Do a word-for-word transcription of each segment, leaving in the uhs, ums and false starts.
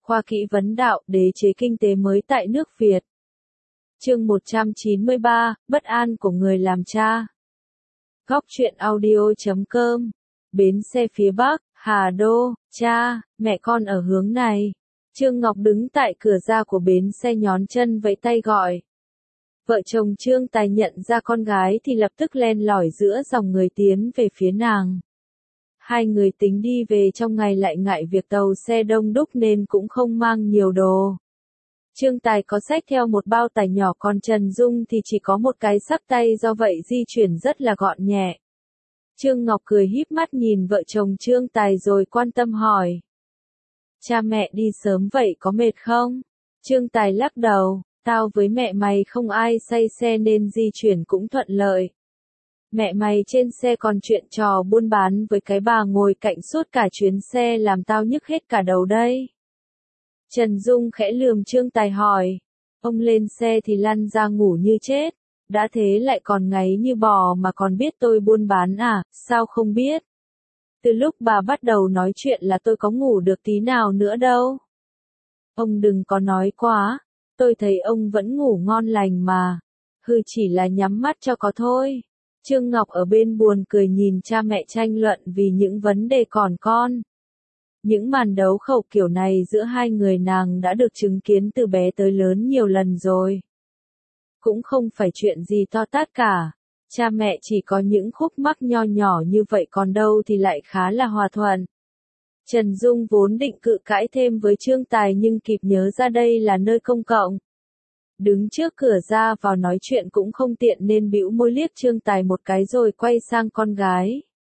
Khoa Kỹ vấn đạo, đế chế kinh tế mới tại nước Việt. Chương một trăm chín mươi ba, bất an của người làm cha. Góc truyện audio chấm com. Bến xe phía Bắc, Hà Đô, cha, mẹ con ở hướng này. Trương Ngọc đứng tại cửa ra của bến xe nhón chân vẫy tay gọi. Vợ chồng Trương Tài nhận ra con gái thì lập tức len lỏi giữa dòng người tiến về phía nàng. Hai người tính đi về trong ngày lại ngại việc tàu xe đông đúc nên cũng không mang nhiều đồ. Trương Tài có xách theo một bao tải nhỏ, còn Trần Dung thì chỉ có một cái xách tay, do vậy di chuyển rất là gọn nhẹ. Trương Ngọc cười híp mắt nhìn vợ chồng Trương Tài rồi quan tâm hỏi. Cha mẹ đi sớm vậy có mệt không? Trương Tài lắc đầu, tao với mẹ mày không ai say xe nên di chuyển cũng thuận lợi. Mẹ mày trên xe còn chuyện trò buôn bán với cái bà ngồi cạnh suốt cả chuyến xe làm tao nhức hết cả đầu đây. Trần Dung khẽ lườm Trương Tài hỏi, ông lên xe thì lăn ra ngủ như chết, đã thế lại còn ngáy như bò mà còn biết tôi buôn bán à, sao không biết? Từ lúc bà bắt đầu nói chuyện là tôi có ngủ được tí nào nữa đâu. Ông đừng có nói quá, tôi thấy ông vẫn ngủ ngon lành mà, hừ chỉ là nhắm mắt cho có thôi. Trương Ngọc ở bên buồn cười nhìn cha mẹ tranh luận vì những vấn đề còn con. Những màn đấu khẩu kiểu này giữa hai người nàng đã được chứng kiến từ bé tới lớn nhiều lần rồi. Cũng không phải chuyện gì to tát cả. Cha mẹ chỉ có những khúc mắc nho nhỏ như vậy, còn đâu thì lại khá là hòa thuận. Trần Dung vốn định cự cãi thêm với Trương Tài nhưng kịp nhớ ra đây là nơi công cộng. Đứng trước cửa ra vào nói chuyện cũng không tiện nên bĩu môi liếc Trương Tài một cái rồi quay sang con gái.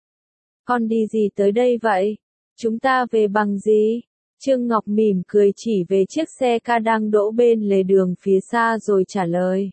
Con đi gì tới đây vậy? Chúng ta về bằng gì? Trương Ngọc mỉm cười chỉ về chiếc xe ca đang đỗ bên lề đường phía xa rồi trả lời.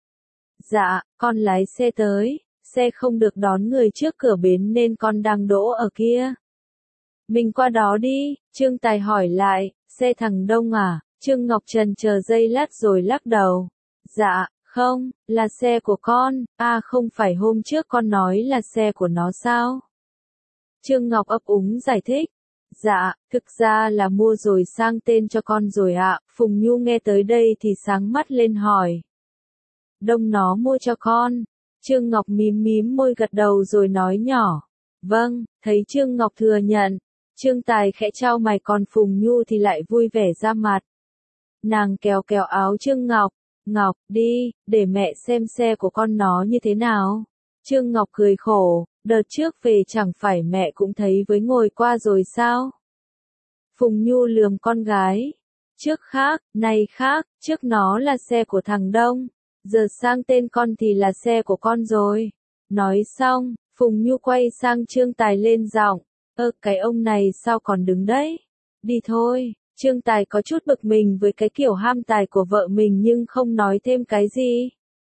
Dạ, con lái xe tới, xe không được đón người trước cửa bến nên con đang đỗ ở kia. Mình qua đó đi, Trương Tài hỏi lại, xe thằng Đông à? Trương Ngọc chần chờ giây lát rồi lắc đầu. Dạ, không, là xe của con, à không phải hôm trước con nói là xe của nó sao? Trương Ngọc ấp úng giải thích. Dạ, thực ra là mua rồi sang tên cho con rồi ạ. Phùng Nhu nghe tới đây thì sáng mắt lên hỏi. Đông nó mua cho con. Trương Ngọc mím mím môi gật đầu rồi nói nhỏ. Vâng, thấy Trương Ngọc thừa nhận. Trương Tài khẽ trao mày, còn Phùng Nhu thì lại vui vẻ ra mặt. Nàng kéo kéo áo Trương Ngọc. Ngọc, đi, để mẹ xem xe của con nó như thế nào. Trương Ngọc cười khổ, đợt trước về chẳng phải mẹ cũng thấy với ngồi qua rồi sao? Phùng Nhu lườm con gái. Trước khác, nay khác, trước nó là xe của thằng Đông, giờ sang tên con thì là xe của con rồi. Nói xong, Phùng Nhu quay sang Trương Tài lên giọng. Ơ cái ông này sao còn đứng đấy? Đi thôi. Trương Tài có chút bực mình với cái kiểu ham tài của vợ mình nhưng không nói thêm cái gì.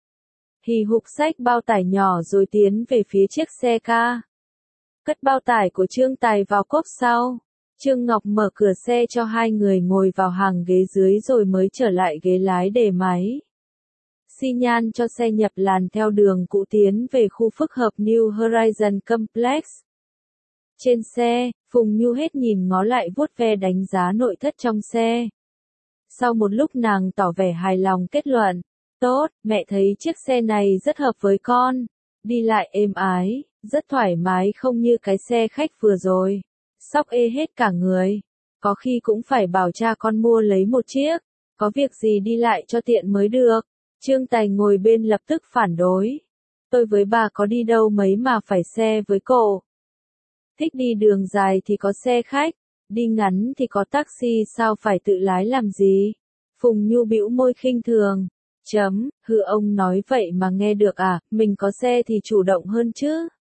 Hì hục xách bao tải nhỏ rồi tiến về phía chiếc xe ca. Cất bao tải của Trương Tài vào cốp sau. Trương Ngọc mở cửa xe cho hai người ngồi vào hàng ghế dưới rồi mới trở lại ghế lái để máy. Xi nhan cho xe nhập làn theo đường cũ tiến về khu phức hợp New Horizon Complex. Trên xe, Phùng Nhu hết nhìn ngó lại vuốt ve đánh giá nội thất trong xe. Sau một lúc nàng tỏ vẻ hài lòng kết luận. Tốt, mẹ thấy chiếc xe này rất hợp với con. Đi lại êm ái, rất thoải mái không như cái xe khách vừa rồi. Xóc ê hết cả người. Có khi cũng phải bảo cha con mua lấy một chiếc. Có việc gì đi lại cho tiện mới được. Trương Tài ngồi bên lập tức phản đối. Tôi với bà có đi đâu mấy mà phải xe với cậu. Thích đi đường dài thì có xe khách, đi ngắn thì có taxi, sao phải tự lái làm gì? Phùng Nhu bĩu môi khinh thường. Chấm, hừ ông nói vậy mà nghe được à, mình có xe thì chủ động hơn chứ.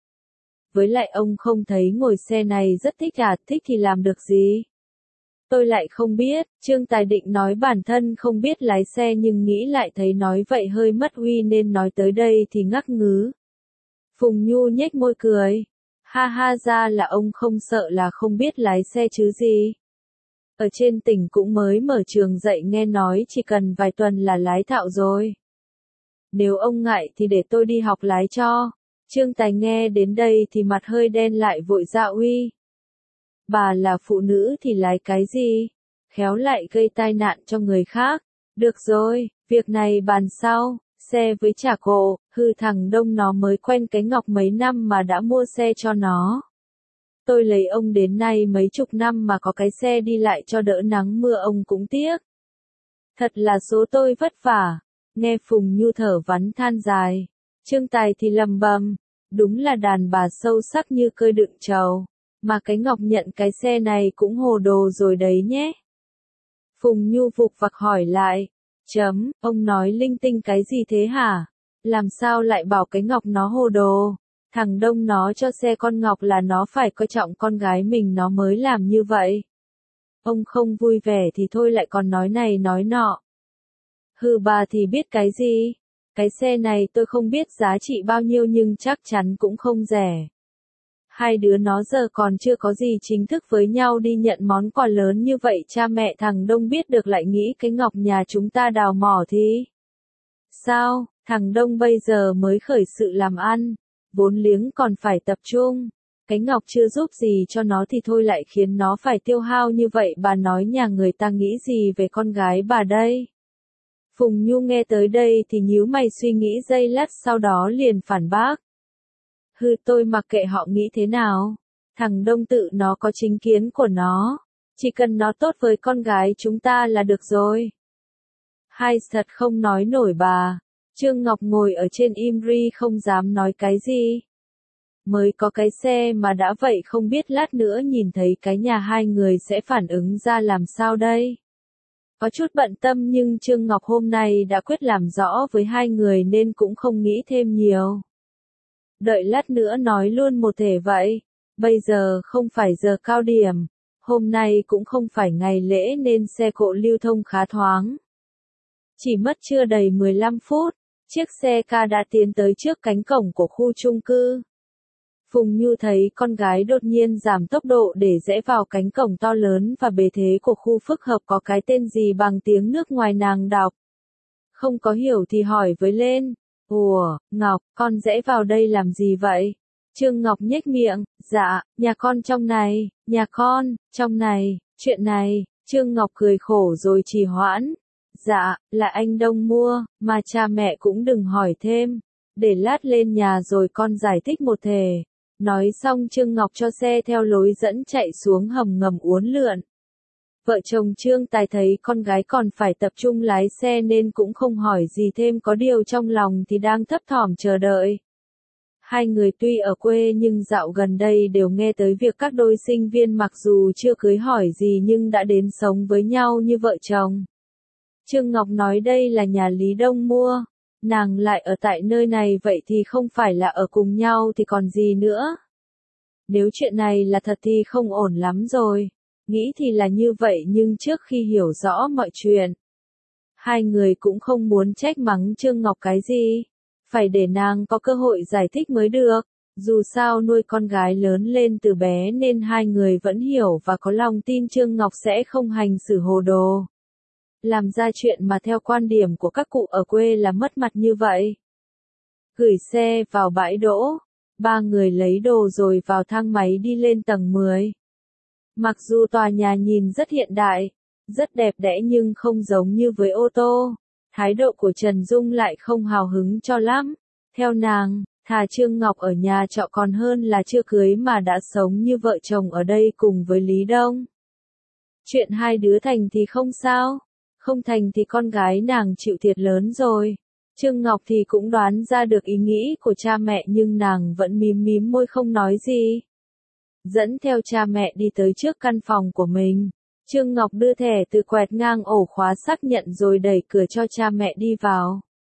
Với lại ông không thấy ngồi xe này rất thích à, thích thì làm được gì? Tôi lại không biết, Trương Tài định nói bản thân không biết lái xe nhưng nghĩ lại thấy nói vậy hơi mất uy nên nói tới đây thì ngắc ngứ. Phùng Nhu nhếch môi cười. Ha ha, ra là ông không sợ là không biết lái xe chứ gì. Ở trên tỉnh cũng mới mở trường dạy, nghe nói chỉ cần vài tuần là lái thạo rồi. Nếu ông ngại thì để tôi đi học lái cho. Trương Tài nghe đến đây thì mặt hơi đen lại vội dạ uy. Bà là phụ nữ thì lái cái gì? khéo lại gây tai nạn cho người khác. Được rồi, việc này bàn sau, xe với trả cổ, hư thằng Đông nó mới quen cái Ngọc mấy năm mà đã mua xe cho nó. Tôi lấy ông đến nay mấy chục năm mà có cái xe đi lại cho đỡ nắng mưa ông cũng tiếc. Thật là số tôi vất vả. Nghe Phùng Nhu thở vắn than dài. Trương Tài thì lầm bầm. Đúng là đàn bà sâu sắc như cơi đựng trầu. Mà cái Ngọc nhận cái xe này cũng hồ đồ rồi đấy nhé. Phùng Nhu vục vặc hỏi lại. Chấm, ông nói linh tinh cái gì thế hả? Làm sao lại bảo cái Ngọc nó hồ đồ? Thằng Đông nó cho xe con Ngọc là nó phải coi trọng con gái mình nó mới làm như vậy. Ông không vui vẻ thì thôi lại còn nói này nói nọ. Hừ bà thì biết cái gì? Cái xe này tôi không biết giá trị bao nhiêu nhưng chắc chắn cũng không rẻ. Hai đứa nó giờ còn chưa có gì chính thức với nhau đi nhận món quà lớn như vậy cha mẹ thằng Đông biết được lại nghĩ cái Ngọc nhà chúng ta đào mỏ thì. Sao, thằng Đông bây giờ mới khởi sự làm ăn, vốn liếng còn phải tập trung. Cái Ngọc chưa giúp gì cho nó thì thôi lại khiến nó phải tiêu hao như vậy bà nói nhà người ta nghĩ gì về con gái bà đây. Phùng Nhu nghe tới đây thì nhíu mày suy nghĩ giây lát sau đó liền phản bác. Hừ tôi mặc kệ họ nghĩ thế nào. Thằng Đông tự nó có chính kiến của nó. Chỉ cần nó tốt với con gái chúng ta là được rồi. Hai thật không nói nổi bà. Trương Ngọc ngồi ở trên im ri không dám nói cái gì. Mới có cái xe mà đã vậy không biết lát nữa nhìn thấy cái nhà hai người sẽ phản ứng ra làm sao đây. Có chút bận tâm nhưng Trương Ngọc hôm nay đã quyết làm rõ với hai người nên cũng không nghĩ thêm nhiều. Đợi lát nữa nói luôn một thể vậy. Bây giờ không phải giờ cao điểm. Hôm nay cũng không phải ngày lễ nên xe cộ lưu thông khá thoáng. Chỉ mất chưa đầy mười lăm phút, chiếc xe ca đã tiến tới trước cánh cổng của khu chung cư. Phùng Nhu thấy con gái đột nhiên giảm tốc độ để rẽ vào cánh cổng to lớn và bề thế của khu phức hợp có cái tên gì bằng tiếng nước ngoài nàng đọc. Không có hiểu thì hỏi với lên. Ủa, Ngọc, con rẽ vào đây làm gì vậy? Trương Ngọc nhếch miệng, dạ, nhà con trong này, nhà con, trong này, chuyện này, Trương Ngọc cười khổ rồi trì hoãn. Dạ, là anh Đông mua, mà cha mẹ cũng đừng hỏi thêm. Để lát lên nhà rồi con giải thích một thể. Nói xong Trương Ngọc cho xe theo lối dẫn chạy xuống hầm ngầm uốn lượn. Vợ chồng Trương Tài thấy con gái còn phải tập trung lái xe nên cũng không hỏi gì thêm có điều trong lòng thì đang thấp thỏm chờ đợi. Hai người tuy ở quê nhưng dạo gần đây đều nghe tới việc các đôi sinh viên mặc dù chưa cưới hỏi gì nhưng đã đến sống với nhau như vợ chồng. Trương Ngọc nói đây là nhà Lý Đông mua. Nàng lại ở tại nơi này vậy thì không phải là ở cùng nhau thì còn gì nữa. Nếu chuyện này là thật thì không ổn lắm rồi. Nghĩ thì là như vậy nhưng trước khi hiểu rõ mọi chuyện, hai người cũng không muốn trách mắng Trương Ngọc cái gì. Phải để nàng có cơ hội giải thích mới được. Dù sao nuôi con gái lớn lên từ bé nên hai người vẫn hiểu và có lòng tin Trương Ngọc sẽ không hành xử hồ đồ. Làm ra chuyện mà theo quan điểm của các cụ ở quê là mất mặt như vậy. Gửi xe vào bãi đỗ. Ba người lấy đồ rồi vào thang máy đi lên tầng mười. Mặc dù tòa nhà nhìn rất hiện đại, rất đẹp đẽ nhưng không giống như với ô tô. Thái độ của Trần Dung lại không hào hứng cho lắm. Theo nàng, thà Trương Ngọc ở nhà trọ còn hơn là chưa cưới mà đã sống như vợ chồng ở đây cùng với Lý Đông. Chuyện hai đứa thành thì không sao. Không thành thì con gái nàng chịu thiệt lớn rồi. Trương Ngọc thì cũng đoán ra được ý nghĩ của cha mẹ nhưng nàng vẫn mím mím môi không nói gì. Dẫn theo cha mẹ đi tới trước căn phòng của mình. Trương Ngọc đưa thẻ từ quẹt ngang ổ khóa xác nhận rồi đẩy cửa cho cha mẹ đi vào.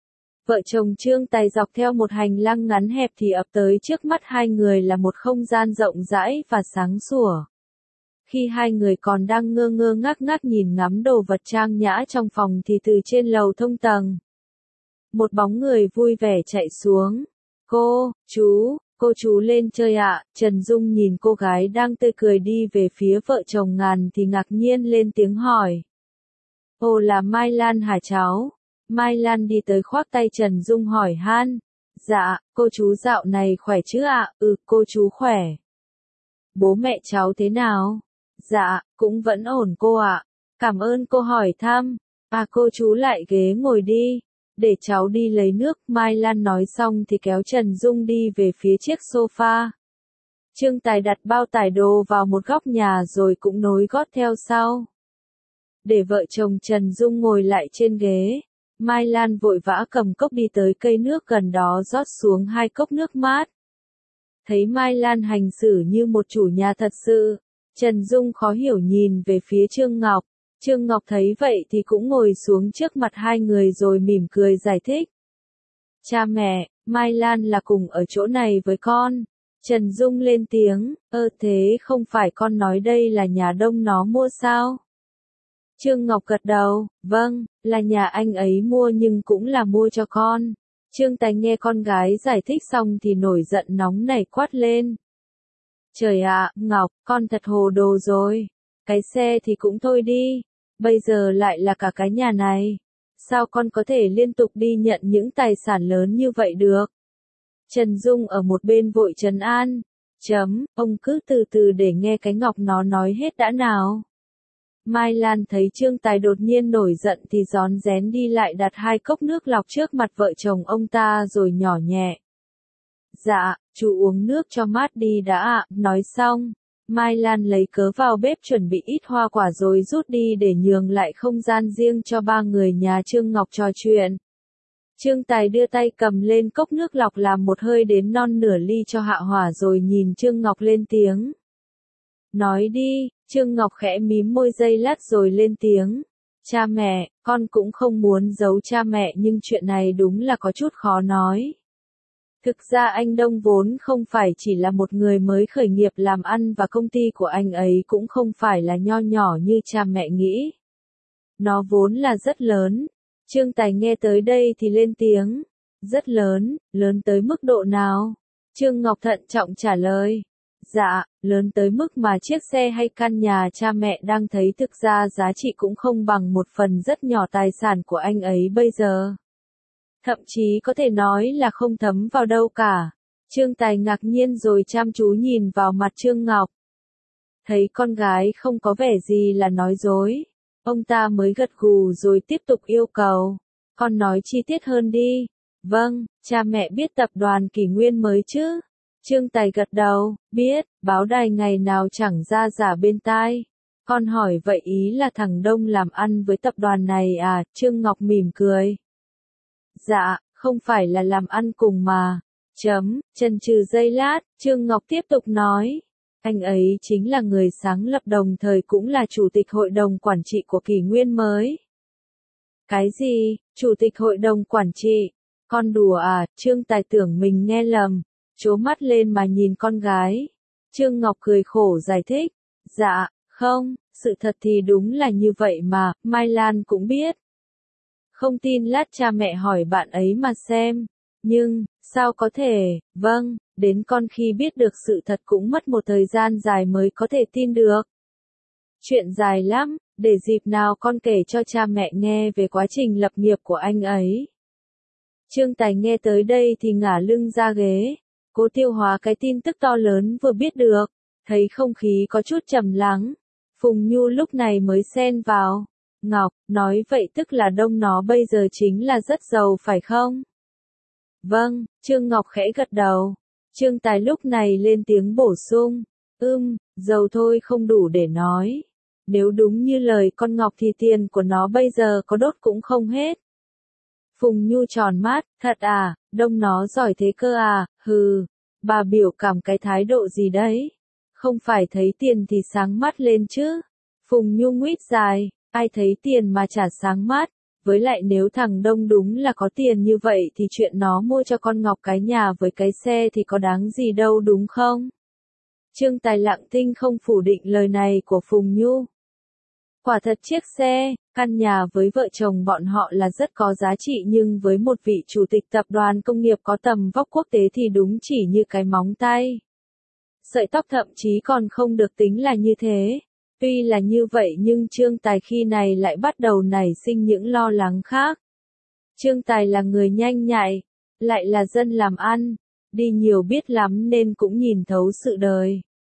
Vợ chồng Trương Tài dọc theo một hành lang ngắn hẹp thì ập tới trước mắt hai người là một không gian rộng rãi và sáng sủa. Khi hai người còn đang ngơ ngơ ngác ngác nhìn ngắm đồ vật trang nhã trong phòng thì từ trên lầu thông tầng, một bóng người vui vẻ chạy xuống. Cô, chú, cô chú lên chơi ạ. Trần Dung nhìn cô gái đang tươi cười đi về phía vợ chồng Ngàn thì ngạc nhiên lên tiếng hỏi. Ồ là Mai Lan hả cháu? Mai Lan đi tới khoác tay Trần Dung hỏi han. Dạ, cô chú dạo này khỏe chứ ạ? Ừ, cô chú khỏe. Bố mẹ cháu thế nào? Dạ, cũng vẫn ổn cô ạ. Cảm ơn cô hỏi thăm. À cô chú lại ghế ngồi đi. Để cháu đi lấy nước. Mai Lan nói xong thì kéo Trần Dung đi về phía chiếc sofa. Trương Tài đặt bao tải đồ vào một góc nhà rồi cũng nối gót theo sau. Để vợ chồng Trần Dung ngồi lại trên ghế, Mai Lan vội vã cầm cốc đi tới cây nước gần đó rót xuống hai cốc nước mát. Thấy Mai Lan hành xử như một chủ nhà thật sự, Trần Dung khó hiểu nhìn về phía Trương Ngọc. Trương Ngọc thấy vậy thì cũng ngồi xuống trước mặt hai người rồi mỉm cười giải thích. Cha mẹ, Mai Lan là cùng ở chỗ này với con. Trần Dung lên tiếng, ơ thế không phải con nói đây là nhà đông nó mua sao? Trương Ngọc gật đầu, vâng, là nhà anh ấy mua nhưng cũng là mua cho con. Trương Tài nghe con gái giải thích xong thì nổi giận nóng nảy quát lên. Trời ạ, Ngọc, con thật hồ đồ rồi. Cái xe thì cũng thôi đi, bây giờ lại là cả cái nhà này. Sao con có thể liên tục đi nhận những tài sản lớn như vậy được? Trần Dung ở một bên vội trấn an. Chấm, ông cứ từ từ để nghe cái Ngọc nó nói hết đã nào. Mai Lan thấy Trương Tài đột nhiên nổi giận thì rón rén đi lại đặt hai cốc nước lọc trước mặt vợ chồng ông ta rồi nhỏ nhẹ. Dạ, chú uống nước cho mát đi đã ạ. Nói xong, Mai Lan lấy cớ vào bếp chuẩn bị ít hoa quả rồi rút đi để nhường lại không gian riêng cho ba người nhà Trương Ngọc trò chuyện. Trương Tài đưa tay cầm lên cốc nước lọc làm một hơi đến non nửa ly cho hạ hỏa rồi nhìn Trương Ngọc lên tiếng. Nói đi, Trương Ngọc khẽ mím môi giây lát rồi lên tiếng. Cha mẹ, con cũng không muốn giấu cha mẹ nhưng chuyện này đúng là có chút khó nói. Thực ra anh Đông vốn không phải chỉ là một người mới khởi nghiệp làm ăn và công ty của anh ấy cũng không phải là nho nhỏ như cha mẹ nghĩ. Nó vốn là rất lớn. Trương Tài nghe tới đây thì lên tiếng. Rất lớn, lớn tới mức độ nào? Trương Ngọc thận trọng trả lời. Dạ, lớn tới mức mà chiếc xe hay căn nhà cha mẹ đang thấy thực ra giá trị cũng không bằng một phần rất nhỏ tài sản của anh ấy bây giờ. Thậm chí có thể nói là không thấm vào đâu cả. Trương Tài ngạc nhiên rồi chăm chú nhìn vào mặt Trương Ngọc. Thấy con gái không có vẻ gì là nói dối. Ông ta mới gật gù rồi tiếp tục yêu cầu. Con nói chi tiết hơn đi. Vâng, cha mẹ biết tập đoàn Kỷ Nguyên mới chứ? Trương Tài gật đầu, biết, báo đài ngày nào chẳng ra giả bên tai. Con hỏi vậy ý là thằng Đông làm ăn với tập đoàn này à? Trương Ngọc mỉm cười. Dạ, không phải là làm ăn cùng mà. Chấm, chần chừ giây lát, Trương Ngọc tiếp tục nói. Anh ấy chính là người sáng lập đồng thời cũng là chủ tịch hội đồng quản trị của Kỷ Nguyên mới. Cái gì? Chủ tịch hội đồng quản trị? Con đùa à? Trương Tài tưởng mình nghe lầm. Trố mắt lên mà nhìn con gái. Trương Ngọc cười khổ giải thích. Dạ, không, sự thật thì đúng là như vậy mà, Mai Lan cũng biết. Không tin lát cha mẹ hỏi bạn ấy mà xem. Nhưng, sao có thể, vâng, đến con khi biết được sự thật cũng mất một thời gian dài mới có thể tin được. Chuyện dài lắm, để dịp nào con kể cho cha mẹ nghe về quá trình lập nghiệp của anh ấy. Trương Tài nghe tới đây thì ngả lưng ra ghế. Cố tiêu hóa cái tin tức to lớn vừa biết được, thấy không khí có chút trầm lắng. Phùng Nhu lúc này mới xen vào. Ngọc, nói vậy tức là Đông nó bây giờ chính là rất giàu phải không? Vâng, Trương Ngọc khẽ gật đầu. Trương Tài lúc này lên tiếng bổ sung. Ưm, giàu thôi không đủ để nói. Nếu đúng như lời con Ngọc thì tiền của nó bây giờ có đốt cũng không hết. Phùng Nhu tròn mắt, thật à, Đông nó giỏi thế cơ à, hừ, bà biểu cảm cái thái độ gì đấy? Không phải thấy tiền thì sáng mắt lên chứ? Phùng Nhu nguyết dài, ai thấy tiền mà chả sáng mắt, với lại nếu thằng Đông đúng là có tiền như vậy thì chuyện nó mua cho con Ngọc cái nhà với cái xe thì có đáng gì đâu đúng không? Trương Tài lặng thinh không phủ định lời này của Phùng Nhu. Quả thật chiếc xe, căn nhà với vợ chồng bọn họ là rất có giá trị nhưng với một vị chủ tịch tập đoàn công nghiệp có tầm vóc quốc tế thì đúng chỉ như cái móng tay. Sợi tóc thậm chí còn không được tính là như thế. Tuy là như vậy nhưng Trương Tài khi này lại bắt đầu nảy sinh những lo lắng khác. Trương Tài là người nhanh nhạy, lại là dân làm ăn, đi nhiều biết lắm nên cũng nhìn thấu sự đời.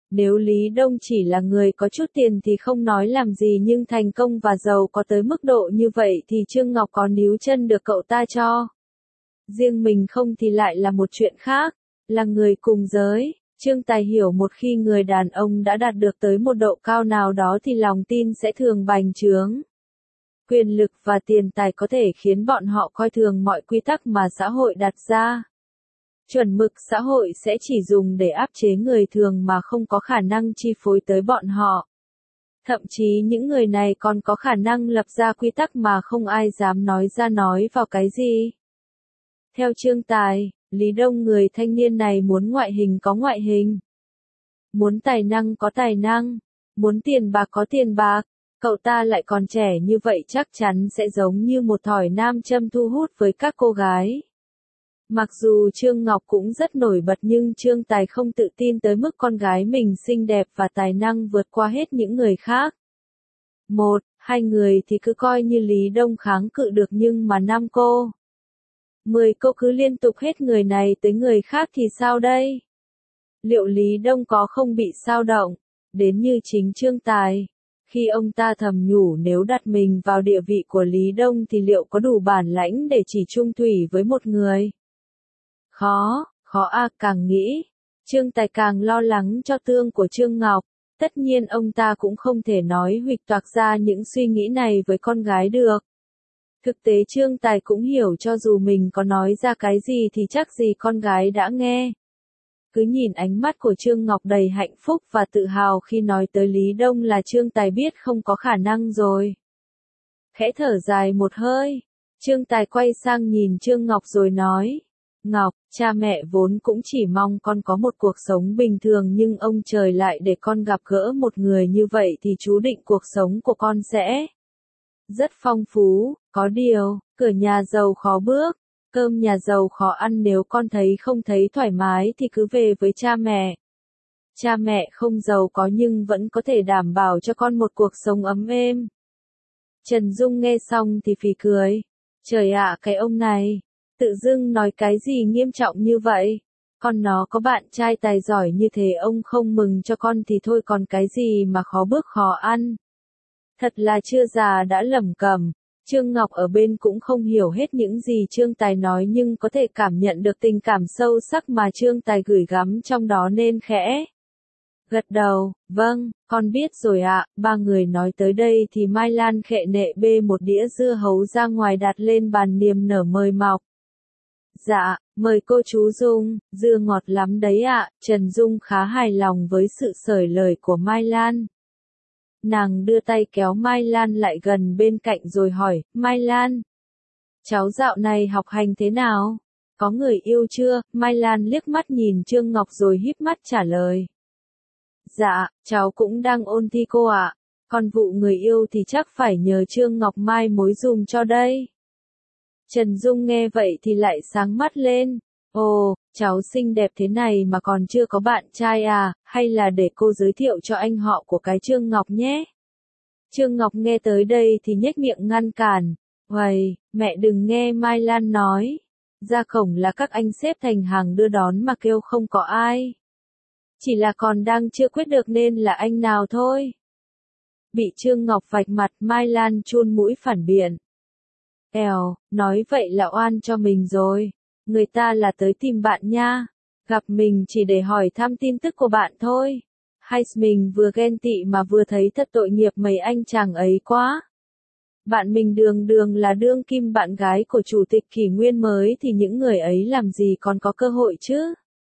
Nếu Lý Đông chỉ là người có chút tiền thì không nói làm gì, nhưng thành công và giàu có tới mức độ như vậy thì Trương Ngọc có níu chân được cậu ta cho. Riêng mình không thì lại là một chuyện khác, là người cùng giới. Trương Tài hiểu một khi người đàn ông đã đạt được tới một độ cao nào đó thì lòng tin sẽ thường bành trướng. Quyền lực và tiền tài có thể khiến bọn họ coi thường mọi quy tắc mà xã hội đặt ra. Chuẩn mực xã hội sẽ chỉ dùng để áp chế người thường mà không có khả năng chi phối tới bọn họ. Thậm chí những người này còn có khả năng lập ra quy tắc mà không ai dám nói ra nói vào cái gì. Theo Trương Tài, Lý Đông người thanh niên này muốn ngoại hình có ngoại hình, muốn tài năng có tài năng, muốn tiền bạc có tiền bạc. Cậu ta lại còn trẻ như vậy chắc chắn sẽ giống như một thỏi nam châm thu hút với các cô gái. Mặc dù Trương Ngọc cũng rất nổi bật nhưng Trương Tài không tự tin tới mức con gái mình xinh đẹp và tài năng vượt qua hết những người khác. Một, hai người thì cứ coi như Lý Đông kháng cự được, nhưng mà năm cô, mười cô cứ liên tục hết người này tới người khác thì sao đây? Liệu Lý Đông có không bị xao động? Đến như chính Trương Tài. Khi ông ta thầm nhủ nếu đặt mình vào địa vị của Lý Đông thì liệu có đủ bản lãnh để chỉ chung thủy với một người? Khó, khó à, càng nghĩ, Trương Tài càng lo lắng cho tương của Trương Ngọc. Tất nhiên ông ta cũng không thể nói huỵch toạc ra những suy nghĩ này với con gái được. Thực tế Trương Tài cũng hiểu cho dù mình có nói ra cái gì thì chắc gì con gái đã nghe. Cứ nhìn ánh mắt của Trương Ngọc đầy hạnh phúc và tự hào khi nói tới Lý Đông là Trương Tài biết không có khả năng rồi. Khẽ thở dài một hơi, Trương Tài quay sang nhìn Trương Ngọc rồi nói, Ngọc, cha mẹ vốn cũng chỉ mong con có một cuộc sống bình thường nhưng ông trời lại để con gặp gỡ một người như vậy thì chú định cuộc sống của con sẽ rất phong phú. Có điều, cửa nhà giàu khó bước, cơm nhà giàu khó ăn, nếu con thấy không thấy thoải mái thì cứ về với cha mẹ. Cha mẹ không giàu có nhưng vẫn có thể đảm bảo cho con một cuộc sống ấm êm. Trần Dung nghe xong thì phì cười. Trời ạ, cái ông này, tự dưng nói cái gì nghiêm trọng như vậy? Con nó có bạn trai tài giỏi như thế ông không mừng cho con thì thôi, còn cái gì mà khó bước khó ăn. Thật là chưa già đã lẩm cẩm. Trương Ngọc ở bên cũng không hiểu hết những gì Trương Tài nói nhưng có thể cảm nhận được tình cảm sâu sắc mà Trương Tài gửi gắm trong đó nên khẽ gật đầu. Vâng, con biết rồi ạ. Ba người nói tới đây thì Mai Lan khệ nệ bê một đĩa dưa hấu ra ngoài đặt lên bàn niềm nở mời mọc. Dạ, mời cô chú Dung, dưa ngọt lắm đấy ạ. Trần Dung khá hài lòng với sự sởi lời của Mai Lan. Nàng đưa tay kéo Mai Lan lại gần bên cạnh rồi hỏi, Mai Lan, cháu dạo này học hành thế nào? Có người yêu chưa? Mai Lan liếc mắt nhìn Trương Ngọc rồi híp mắt trả lời. Dạ, cháu cũng đang ôn thi cô ạ. Còn vụ người yêu thì chắc phải nhờ Trương Ngọc mai mối dùm cho đây. Trần Dung nghe vậy thì lại sáng mắt lên. Ồ, cháu xinh đẹp thế này mà còn chưa có bạn trai à, hay là để cô giới thiệu cho anh họ của cái Trương Ngọc nhé. Trương Ngọc nghe tới đây thì nhếch miệng ngăn cản. Uầy, mẹ đừng nghe Mai Lan nói. Ra cổng là các anh xếp thành hàng đưa đón mà kêu không có ai. Chỉ là còn đang chưa quyết được nên là anh nào thôi. Bị Trương Ngọc vạch mặt, Mai Lan chun mũi phản biện. Èo, nói vậy là oan cho mình rồi. Người ta là tới tìm bạn nha. Gặp mình chỉ để hỏi thăm tin tức của bạn thôi. Hay mình vừa ghen tị mà vừa thấy thật tội nghiệp mấy anh chàng ấy quá. Bạn mình đường đường là đương kim bạn gái của chủ tịch kỷ nguyên mới thì những người ấy làm gì còn có cơ hội chứ.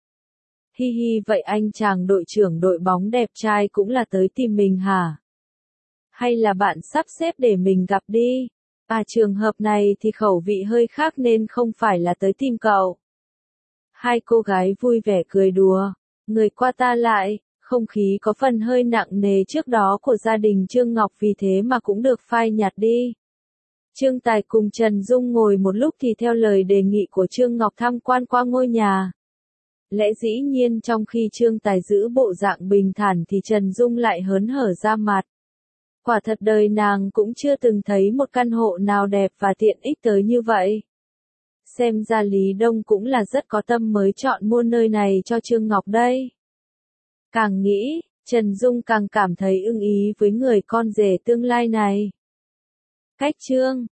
Hi hi, vậy anh chàng đội trưởng đội bóng đẹp trai cũng là tới tìm mình hả? Hay là bạn sắp xếp để mình gặp đi? À, trường hợp này thì khẩu vị hơi khác nên không phải là tới tìm cậu. Hai cô gái vui vẻ cười đùa, người qua ta lại, không khí có phần hơi nặng nề trước đó của gia đình Trương Ngọc vì thế mà cũng được phai nhạt đi. Trương Tài cùng Trần Dung ngồi một lúc thì theo lời đề nghị của Trương Ngọc tham quan qua ngôi nhà. Lẽ dĩ nhiên trong khi Trương Tài giữ bộ dạng bình thản thì Trần Dung lại hớn hở ra mặt. Quả thật đời nàng cũng chưa từng thấy một căn hộ nào đẹp và tiện ích tới như vậy. Xem ra Lý Đông cũng là rất có tâm mới chọn mua nơi này cho Trương Ngọc đây. Càng nghĩ, Trần Dung càng cảm thấy ưng ý với người con rể tương lai này. Cách chương